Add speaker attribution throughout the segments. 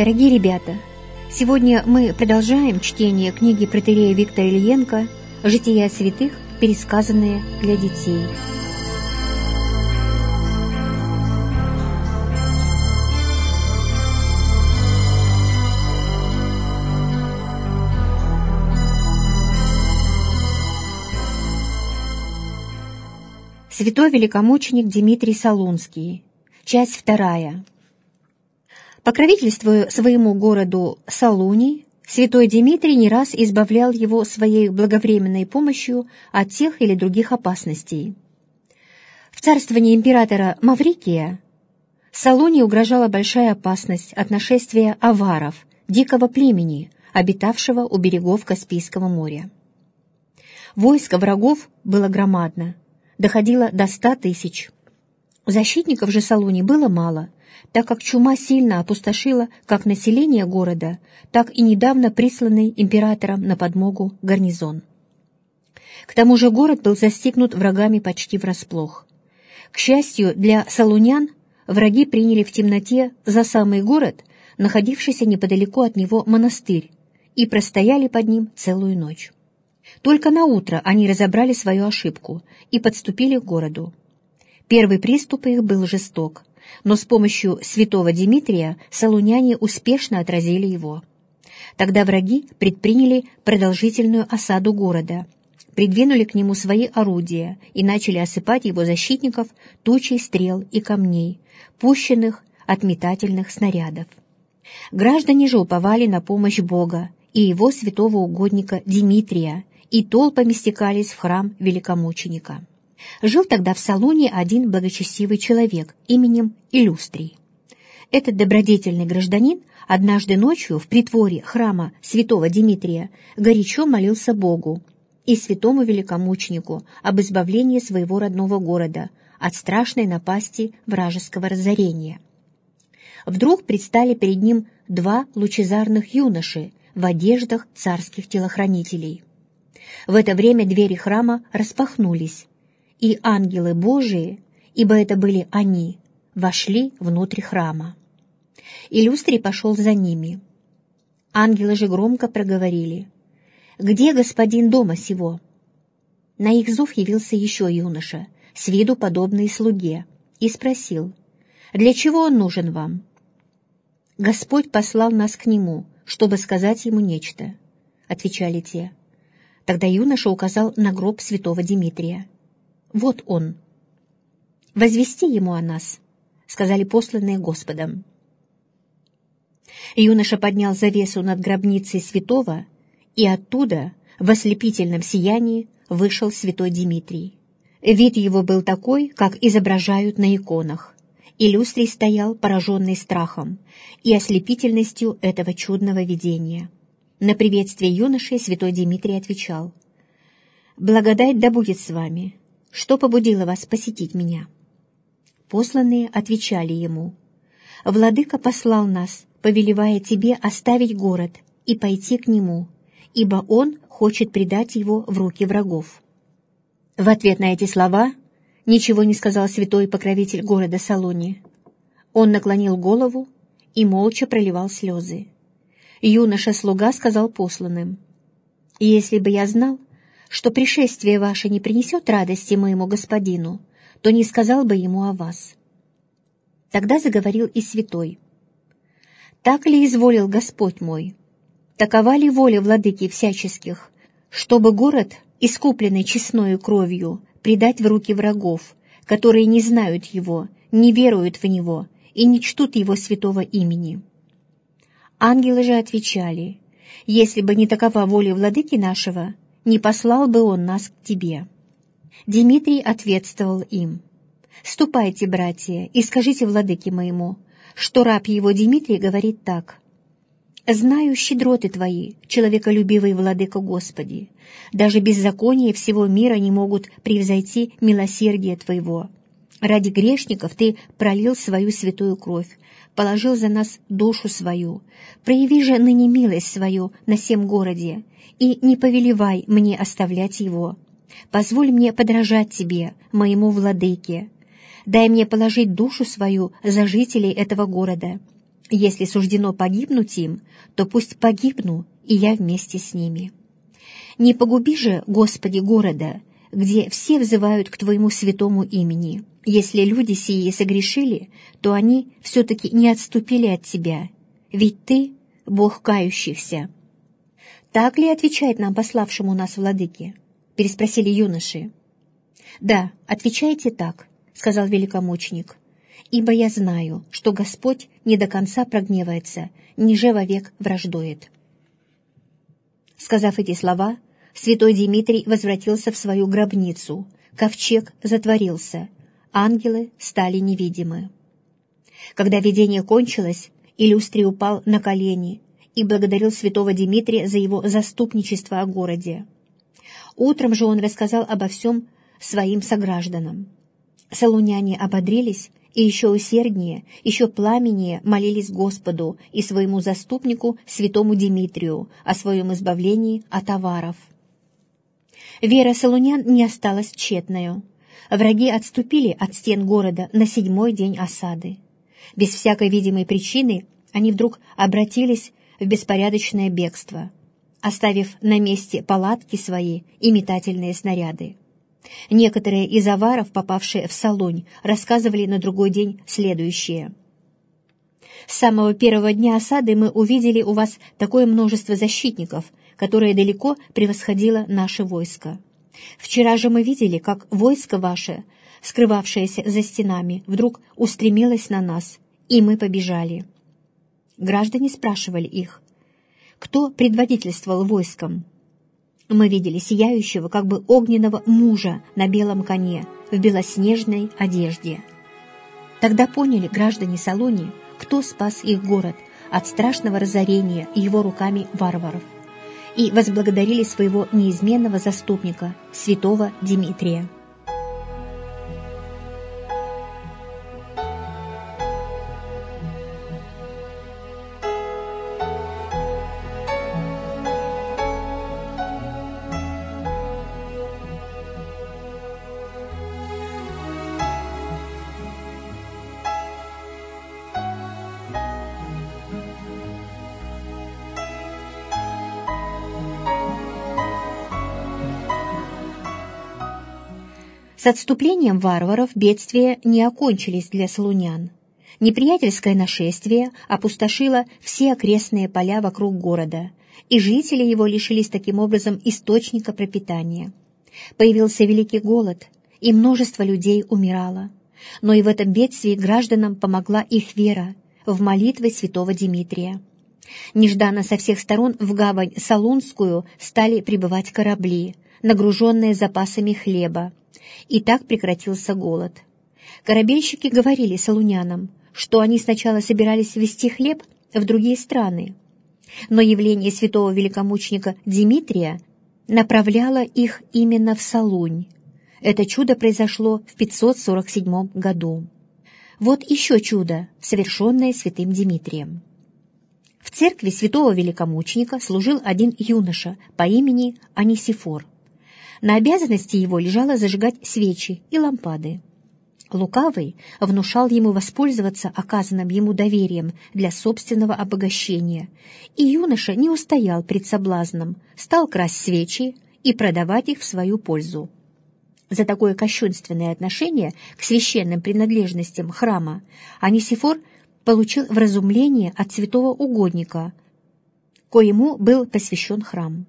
Speaker 1: Дорогие ребята, сегодня мы продолжаем чтение книги протоиерея Виктора Ильенко «Жития святых, пересказанные для детей». Святой великомученик Димитрий Солунский. Часть 2. Покровительствуя своему городу Солуний, святой Димитрий не раз избавлял его своей благовременной помощью от тех или других опасностей. В царствовании императора Маврикия Солунии угрожала большая опасность от нашествия аваров, дикого племени, обитавшего у берегов Каспийского моря. Войско врагов было громадно, доходило до 100 тысяч. Защитников же Солуний было мало, так как чума сильно опустошила как население города, так и недавно присланный императором на подмогу гарнизон. К тому же город был застигнут врагами почти врасплох. К счастью для солунян, враги приняли в темноте за самый город, находившийся неподалеку от него монастырь, и простояли под ним целую ночь. Только наутро они разобрали свою ошибку и подступили к городу. Первый приступ их был жесток, но с помощью святого Димитрия солуняне успешно отразили его. Тогда враги предприняли продолжительную осаду города, придвинули к нему свои орудия и начали осыпать его защитников тучей стрел и камней, пущенных от метательных снарядов. Граждане же уповали на помощь Бога и его святого угодника Димитрия, и толпами стекались в храм великомученика. Жил тогда в Солунии один благочестивый человек именем Илюстрий. Этот добродетельный гражданин однажды ночью в притворе храма святого Димитрия горячо молился Богу и святому великомученику об избавлении своего родного города от страшной напасти вражеского разорения. Вдруг предстали перед ним два лучезарных юноши в одеждах царских телохранителей. В это время двери храма распахнулись, и ангелы Божии, ибо это были они, вошли внутрь храма. Илюстрий пошел за ними. Ангелы же громко проговорили: «Где господин дома сего?» На их зов явился еще юноша, с виду подобный слуге, и спросил: «Для чего он нужен вам?» «Господь послал нас к нему, чтобы сказать ему нечто», — отвечали те. Тогда юноша указал на гроб святого Димитрия. «Вот он». «Возвести ему о нас», — сказали посланные Господом. Юноша поднял завесу над гробницей святого, и оттуда, в ослепительном сиянии, вышел святой Димитрий. Вид его был такой, как изображают на иконах. Илюстрий стоял, пораженный страхом и ослепительностью этого чудного видения. На приветствие юноши святой Димитрий отвечал: «Благодать да будет с вами. Что побудило вас посетить меня?» Посланные отвечали ему: «Владыка послал нас, повелевая тебе оставить город и пойти к нему, ибо он хочет предать его в руки врагов». В ответ на эти слова ничего не сказал святой покровитель города Солуни. Он наклонил голову и молча проливал слезы. Юноша-слуга сказал посланным: «Если бы я знал, что пришествие ваше не принесет радости моему господину, то не сказал бы ему о вас». Тогда заговорил и святой: «Так ли изволил Господь мой? Такова ли воля владыки всяческих, чтобы город, искупленный честною кровью, предать в руки врагов, которые не знают его, не веруют в него и не чтут его святого имени?» Ангелы же отвечали: «Если бы не такова воля владыки нашего, не послал бы он нас к тебе». Димитрий ответствовал им: «Ступайте, братья, и скажите владыке моему, что раб его Димитрий говорит так: знаю щедроты твои, человеколюбивый владыка Господи, даже беззакония всего мира не могут превзойти милосердие твоего. Ради грешников ты пролил свою святую кровь, положил за нас душу свою. Прояви же ныне милость свою на сем городе, и не повелевай мне оставлять его. Позволь мне подражать тебе, моему владыке. Дай мне положить душу свою за жителей этого города. Если суждено погибнуть им, то пусть погибну и я вместе с ними. Не погуби же, Господи, города, где все взывают к Твоему святому имени. Если люди сии согрешили, то они все-таки не отступили от Тебя, ведь Ты — Бог кающихся». «Так ли отвечает нам пославшему нас владыке?» — переспросили юноши. «Да, отвечайте так», — сказал великомученик, «ибо я знаю, что Господь не до конца прогневается, ниже вовек враждует». Сказав эти слова, святой Димитрий возвратился в свою гробницу, ковчег затворился, ангелы стали невидимы. Когда видение кончилось, Иллюстрий упал на колени и благодарил святого Димитрия за его заступничество о городе. Утром же он рассказал обо всем своим согражданам. Солуняне ободрились и еще усерднее, еще пламеннее молились Господу и своему заступнику, святому Димитрию, о своем избавлении от аваров. Вера солунян не осталась тщетною. Враги отступили от стен города на 7-й день осады. Без всякой видимой причины они вдруг обратились в беспорядочное бегство, оставив на месте палатки свои и метательные снаряды. Некоторые из аваров, попавшие в Солунь, рассказывали на другой день следующее. «С самого первого дня осады мы увидели у вас такое множество защитников, которое далеко превосходило наше войско. Вчера же мы видели, как войско ваше, скрывавшееся за стенами, вдруг устремилось на нас, и мы побежали». Граждане спрашивали их, кто предводительствовал войском. Мы видели сияющего, как бы огненного мужа на белом коне, в белоснежной одежде. Тогда поняли граждане Солуни, кто спас их город от страшного разорения его руками варваров, и возблагодарили своего неизменного заступника, святого Димитрия. С отступлением варваров бедствия не окончились для солунян. Неприятельское нашествие опустошило все окрестные поля вокруг города, и жители его лишились таким образом источника пропитания. Появился великий голод, и множество людей умирало. Но и в этом бедствии гражданам помогла их вера в молитвы святого Димитрия. Нежданно со всех сторон в гавань Солунскую стали прибывать корабли, нагруженные запасами хлеба, и так прекратился голод. Корабельщики говорили солунянам, что они сначала собирались везти хлеб в другие страны, но явление святого великомученика Димитрия направляло их именно в Солунь. Это чудо произошло в 547 году. Вот еще чудо, совершенное святым Димитрием. В церкви святого великомученика служил один юноша по имени Анисифор. На обязанности его лежало зажигать свечи и лампады. Лукавый внушал ему воспользоваться оказанным ему доверием для собственного обогащения, и юноша не устоял пред соблазном, стал красть свечи и продавать их в свою пользу. За такое кощунственное отношение к священным принадлежностям храма Анисифор получил вразумление от святого угодника, коему был посвящен храм.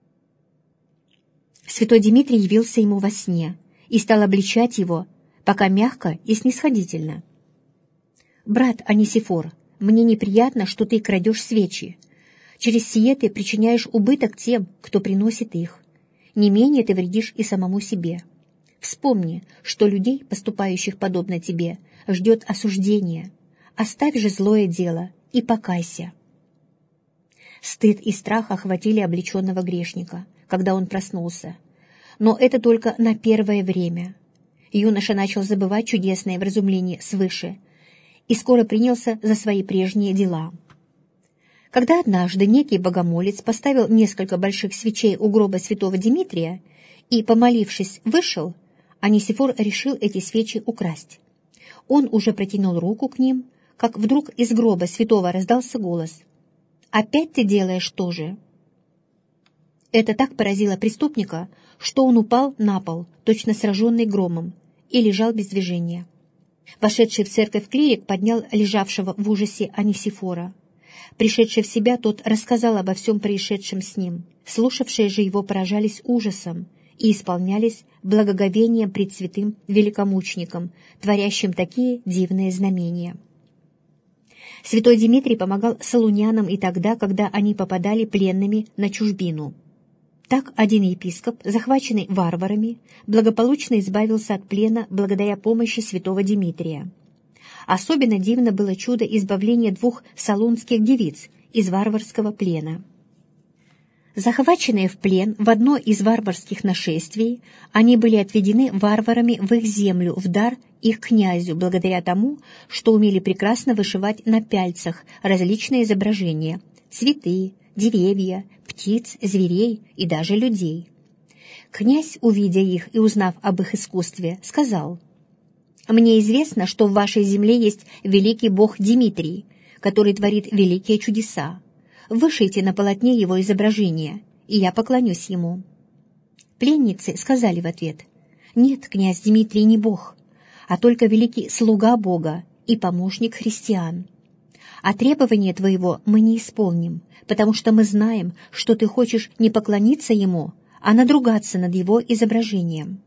Speaker 1: Святой Димитрий явился ему во сне и стал обличать его, пока мягко и снисходительно. «Брат Анисифор, мне неприятно, что ты крадешь свечи. Через сие ты причиняешь убыток тем, кто приносит их. Не менее ты вредишь и самому себе. Вспомни, что людей, поступающих подобно тебе, ждет осуждение. Оставь же злое дело и покайся». Стыд и страх охватили облеченного грешника, когда он проснулся. Но это только на первое время. Юноша начал забывать чудесное вразумление свыше и скоро принялся за свои прежние дела. Когда однажды некий богомолец поставил несколько больших свечей у гроба святого Димитрия и, помолившись, вышел, Анисифор решил эти свечи украсть. Он уже протянул руку к ним, как вдруг из гроба святого раздался голос: «Опять ты делаешь то же?» Это так поразило преступника, что он упал на пол, точно сраженный громом, и лежал без движения. Вошедший в церковь клирик поднял лежавшего в ужасе Анисифора. Пришедший в себя, тот рассказал обо всем происшедшем с ним. Слушавшие же его поражались ужасом и исполнялись благоговением пред святым великомучеником, творящим такие дивные знамения. Святой Димитрий помогал салунянам и тогда, когда они попадали пленными на чужбину. Так один епископ, захваченный варварами, благополучно избавился от плена благодаря помощи святого Димитрия. Особенно дивно было чудо избавления 2 салунских девиц из варварского плена. Захваченные в плен в одно из варварских нашествий, они были отведены варварами в их землю в дар их князю, благодаря тому, что умели прекрасно вышивать на пяльцах различные изображения – цветы, деревья, птиц, зверей и даже людей. Князь, увидя их и узнав об их искусстве, сказал: «Мне известно, что в вашей земле есть великий бог Димитрий, который творит великие чудеса. Вышейте на полотне его изображение, и я поклонюсь ему». Пленницы сказали в ответ: «Нет, князь Димитрий не бог, а только великий слуга Бога и помощник христиан. А требование твоего мы не исполним, потому что мы знаем, что ты хочешь не поклониться ему, а надругаться над его изображением».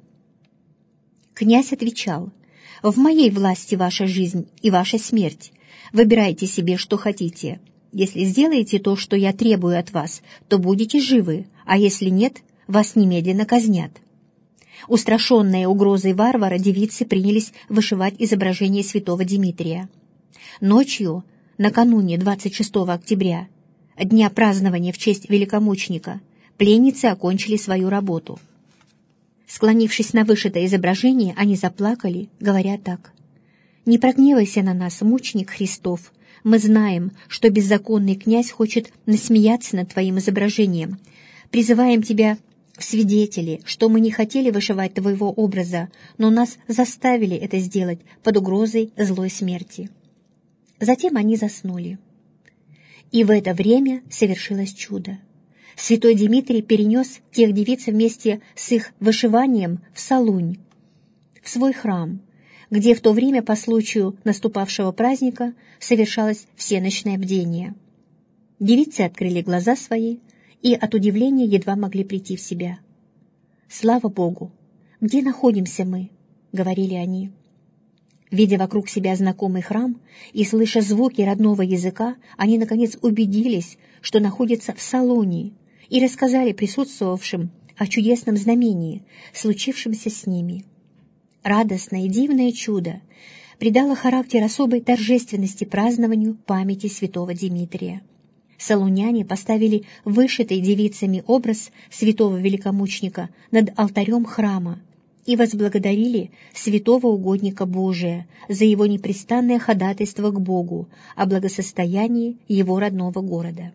Speaker 1: Князь отвечал: «В моей власти ваша жизнь и ваша смерть. Выбирайте себе, что хотите. Если сделаете то, что я требую от вас, то будете живы, а если нет, вас немедленно казнят». Устрашенные угрозой варвара, девицы принялись вышивать изображение святого Димитрия. Ночью, накануне 26 октября, дня празднования в честь великомученика, пленницы окончили свою работу. Склонившись на вышитое изображение, они заплакали, говоря так: «Не прогневайся на нас, мученик Христов. Мы знаем, что беззаконный князь хочет насмеяться над твоим изображением. Призываем тебя в свидетели, что мы не хотели вышивать твоего образа, но нас заставили это сделать под угрозой злой смерти». Затем они заснули. И в это время совершилось чудо. Святой Димитрий перенес тех девиц вместе с их вышиванием в Салунь, в свой храм, где в то время по случаю наступавшего праздника совершалось всеночное бдение. Девицы открыли глаза свои и от удивления едва могли прийти в себя. «Слава Богу! Где находимся мы?» — говорили они. Видя вокруг себя знакомый храм и слыша звуки родного языка, они, наконец, убедились, что находятся в Салунии, и рассказали присутствовавшим о чудесном знамении, случившемся с ними. Радостное и дивное чудо придало характер особой торжественности празднованию памяти святого Димитрия. Салуняне поставили вышитый девицами образ святого великомученика над алтарем храма и возблагодарили святого угодника Божия за его непрестанное ходатайство к Богу о благосостоянии его родного города.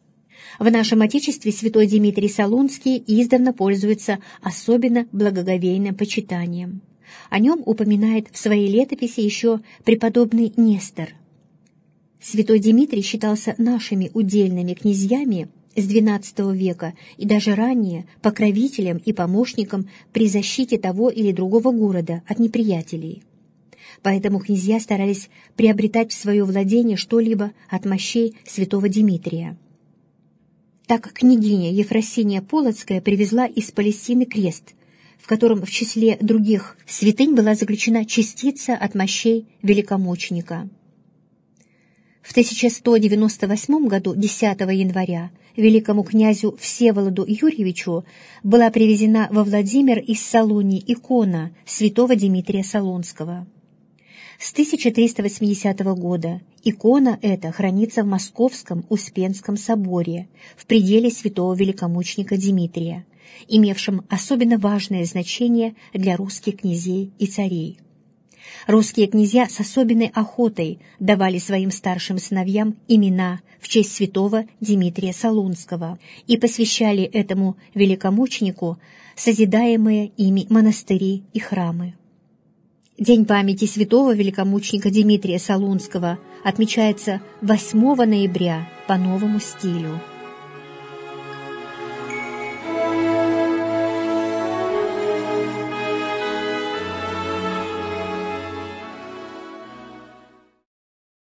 Speaker 1: В нашем Отечестве святой Димитрий Салунский издавна пользуется особенно благоговейным почитанием. О нем упоминает в своей летописи еще преподобный Нестор. Святой Димитрий считался нашими удельными князьями с XII века и даже ранее покровителем и помощником при защите того или другого города от неприятелей. Поэтому князья старались приобретать в свое владение что-либо от мощей святого Димитрия. Так княгиня Ефросиния Полоцкая привезла из Палестины крест, в котором в числе других святынь была заключена частица от мощей великомученика. В 1198 году, 10 января, великому князю Всеволоду Юрьевичу была привезена во Владимир из Салунии икона святого Димитрия Солунского. С 1380 года икона эта хранится в Московском Успенском соборе в пределе святого великомученика Димитрия, имевшем особенно важное значение для русских князей и царей. Русские князья с особенной охотой давали своим старшим сыновьям имена в честь святого Димитрия Солунского и посвящали этому великомученику созидаемые ими монастыри и храмы. День памяти святого великомученика Димитрия Солунского отмечается 8 ноября по новому стилю.